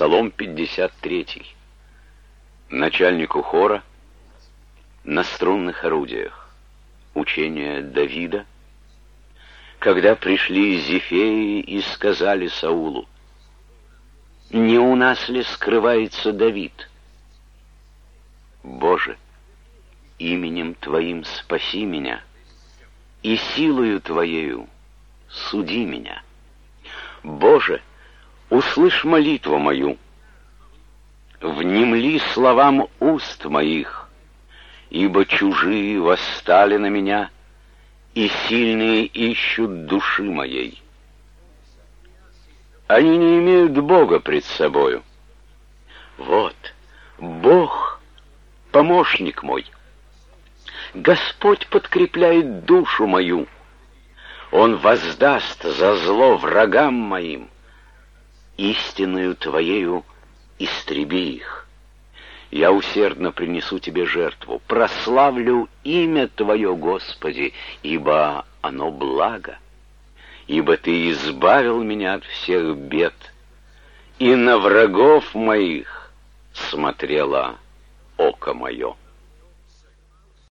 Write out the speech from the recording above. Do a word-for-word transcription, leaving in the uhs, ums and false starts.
Псалом пятьдесят третий. Начальнику хора на струнных орудиях. Учение Давида. Когда пришли Зефеи и сказали Саулу: «Не у нас ли скрывается Давид?» «Боже, именем Твоим спаси меня, и силою Твоею суди меня. Боже, услышь молитву мою, внемли словам уст моих, ибо чужие восстали на меня, и сильные ищут души моей. Они не имеют Бога пред собою. Вот, Бог, помощник мой. Господь подкрепляет душу мою. Он воздаст за зло врагам моим. Истинною Твоею истреби их. Я усердно принесу Тебе жертву, прославлю имя Твое, Господи, ибо оно благо. Ибо Ты избавил меня от всех бед, и на врагов моих смотрело око мое.